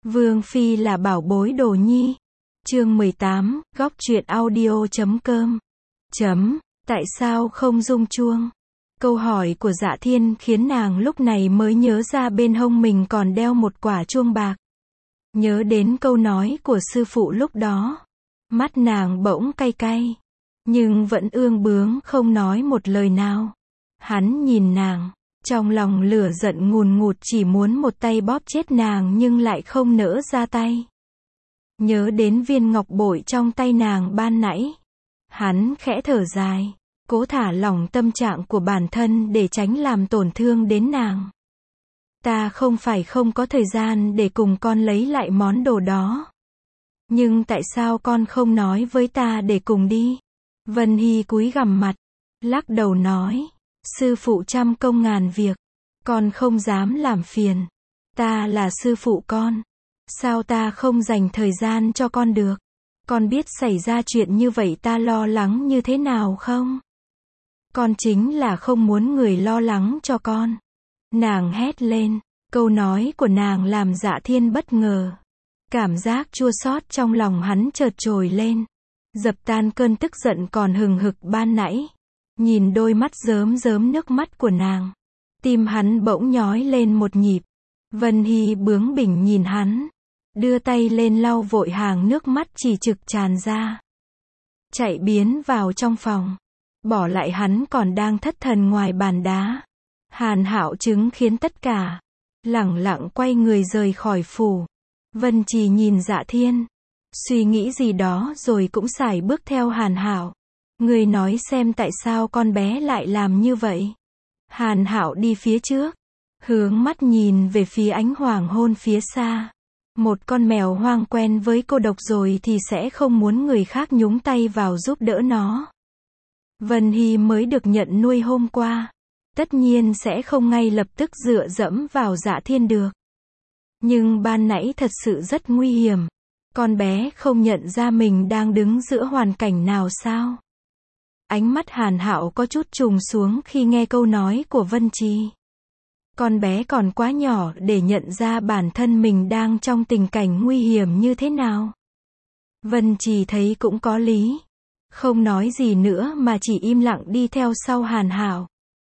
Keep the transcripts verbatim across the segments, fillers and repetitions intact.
Vương Phi là bảo bối đồ nhi. Chương mười tám, góc truyện audio chấm com. Chấm, tại sao không rung chuông? Câu hỏi của Dạ Thiên khiến nàng lúc này mới nhớ ra bên hông mình còn đeo một quả chuông bạc. Nhớ đến câu nói của sư phụ lúc đó. Mắt nàng bỗng cay cay. Nhưng vẫn ương bướng không nói một lời nào. Hắn nhìn nàng. Trong lòng lửa giận ngùn ngụt chỉ muốn một tay bóp chết nàng nhưng lại không nỡ ra tay. Nhớ đến viên ngọc bội trong tay nàng ban nãy. Hắn khẽ thở dài. Cố thả lỏng tâm trạng của bản thân để tránh làm tổn thương đến nàng. Ta không phải không có thời gian để cùng con lấy lại món đồ đó. Nhưng tại sao con không nói với ta để cùng đi? Vân Hy cúi gằm mặt. Lắc đầu nói. Sư phụ trăm công ngàn việc. Con không dám làm phiền. Ta là sư phụ con. Sao ta không dành thời gian cho con được? Con biết xảy ra chuyện như vậy ta lo lắng như thế nào không? Con chính là không muốn người lo lắng cho con. Nàng hét lên. Câu nói của nàng làm Dạ Thiên bất ngờ. Cảm giác chua xót trong lòng hắn chợt trồi lên. Dập tan cơn tức giận còn hừng hực ban nãy. Nhìn đôi mắt rớm rớm nước mắt của nàng. Tim hắn bỗng nhói lên một nhịp. Vân Hy bướng bỉnh nhìn hắn. Đưa tay lên lau vội hàng nước mắt chỉ trực tràn ra. Chạy biến vào trong phòng. Bỏ lại hắn còn đang thất thần ngoài bàn đá. Hàn Hạo chứng khiến tất cả. Lẳng lặng quay người rời khỏi phủ. Vân Trì nhìn Dạ Thiên. Suy nghĩ gì đó rồi cũng sải bước theo Hàn Hạo. Người nói xem tại sao con bé lại làm như vậy. Hàn Hạo đi phía trước. Hướng mắt nhìn về phía ánh hoàng hôn phía xa. Một con mèo hoang quen với cô độc rồi thì sẽ không muốn người khác nhúng tay vào giúp đỡ nó. Vân Hy mới được nhận nuôi hôm qua. Tất nhiên sẽ không ngay lập tức dựa dẫm vào Dạ Thiên được. Nhưng ban nãy thật sự rất nguy hiểm. Con bé không nhận ra mình đang đứng giữa hoàn cảnh nào sao? Ánh mắt Hàn Hạo có chút trùng xuống khi nghe câu nói của Vân Trì. Con bé còn quá nhỏ để nhận ra bản thân mình đang trong tình cảnh nguy hiểm như thế nào. Vân Trì thấy cũng có lý. Không nói gì nữa mà chỉ im lặng đi theo sau Hàn Hạo.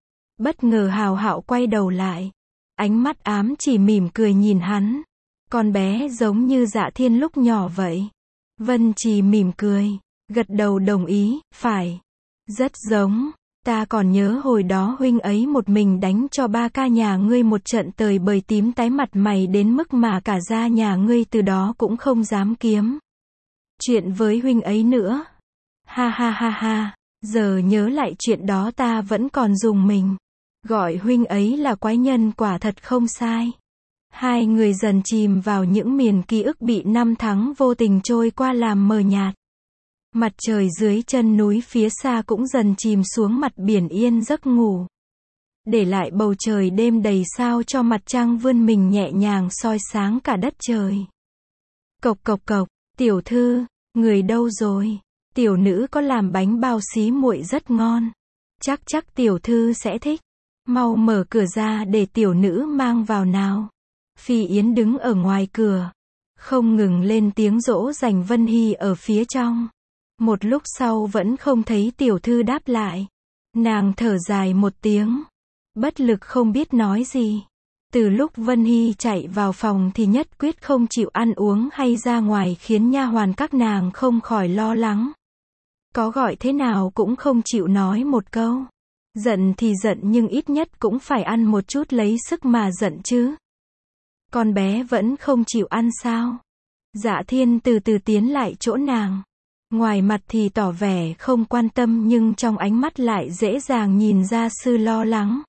Bất ngờ Hào Hạo quay đầu lại. Ánh mắt ám chỉ mỉm cười nhìn hắn. Con bé giống như Dạ Thiên lúc nhỏ vậy. Vân Trì mỉm cười. Gật đầu đồng ý, phải. Rất giống. Ta còn nhớ hồi đó huynh ấy một mình đánh cho ba ca nhà ngươi một trận tời bời tím tái mặt mày đến mức mà cả gia nhà ngươi từ đó cũng không dám kiếm chuyện với huynh ấy nữa. Ha ha ha ha. Giờ nhớ lại chuyện đó ta vẫn còn rùng mình. Gọi huynh ấy là quái nhân quả thật không sai. Hai người dần chìm vào những miền ký ức bị năm tháng vô tình trôi qua làm mờ nhạt. Mặt trời dưới chân núi phía xa cũng dần chìm xuống mặt biển yên giấc ngủ. Để lại bầu trời đêm đầy sao cho mặt trăng vươn mình nhẹ nhàng soi sáng cả đất trời. Cộc cộc cộc, tiểu thư, người đâu rồi? Tiểu nữ có làm bánh bao xí muội rất ngon. Chắc chắc tiểu thư sẽ thích. Mau mở cửa ra để tiểu nữ mang vào nào. Phi Yến đứng ở ngoài cửa. Không ngừng lên tiếng dỗ dành Vân Hy ở phía trong. Một lúc sau vẫn không thấy tiểu thư đáp lại. Nàng thở dài một tiếng. Bất lực không biết nói gì. Từ lúc Vân Hy chạy vào phòng thì nhất quyết không chịu ăn uống hay ra ngoài khiến nha hoàn các nàng không khỏi lo lắng. Có gọi thế nào cũng không chịu nói một câu. Giận thì giận nhưng ít nhất cũng phải ăn một chút lấy sức mà giận chứ. Con bé vẫn không chịu ăn sao? Dạ Thiên từ từ tiến lại chỗ nàng. Ngoài mặt thì tỏ vẻ không quan tâm nhưng trong ánh mắt lại dễ dàng nhìn ra sự lo lắng.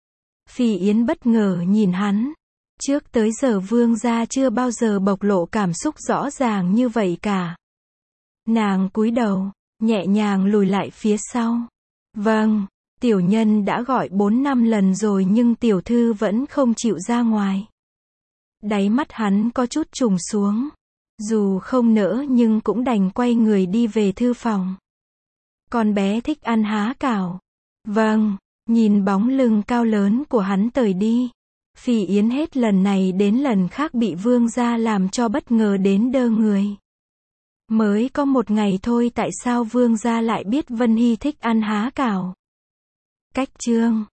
Phi Yến bất ngờ nhìn hắn. Trước tới giờ vương gia chưa bao giờ bộc lộ cảm xúc rõ ràng như vậy cả. Nàng cúi đầu, nhẹ nhàng lùi lại phía sau. Vâng, tiểu nhân đã gọi bốn năm lần rồi nhưng tiểu thư vẫn không chịu ra ngoài. Đáy mắt hắn có chút trùng xuống. Dù không nỡ nhưng cũng đành quay người đi về thư phòng. Con bé thích ăn há cảo. Vâng, nhìn bóng lưng cao lớn của hắn tời đi. Phỉ Yến hết lần này đến lần khác bị vương gia làm cho bất ngờ đến đơ người. Mới có một ngày thôi tại sao vương gia lại biết Vân Hy thích ăn há cảo? Cách chương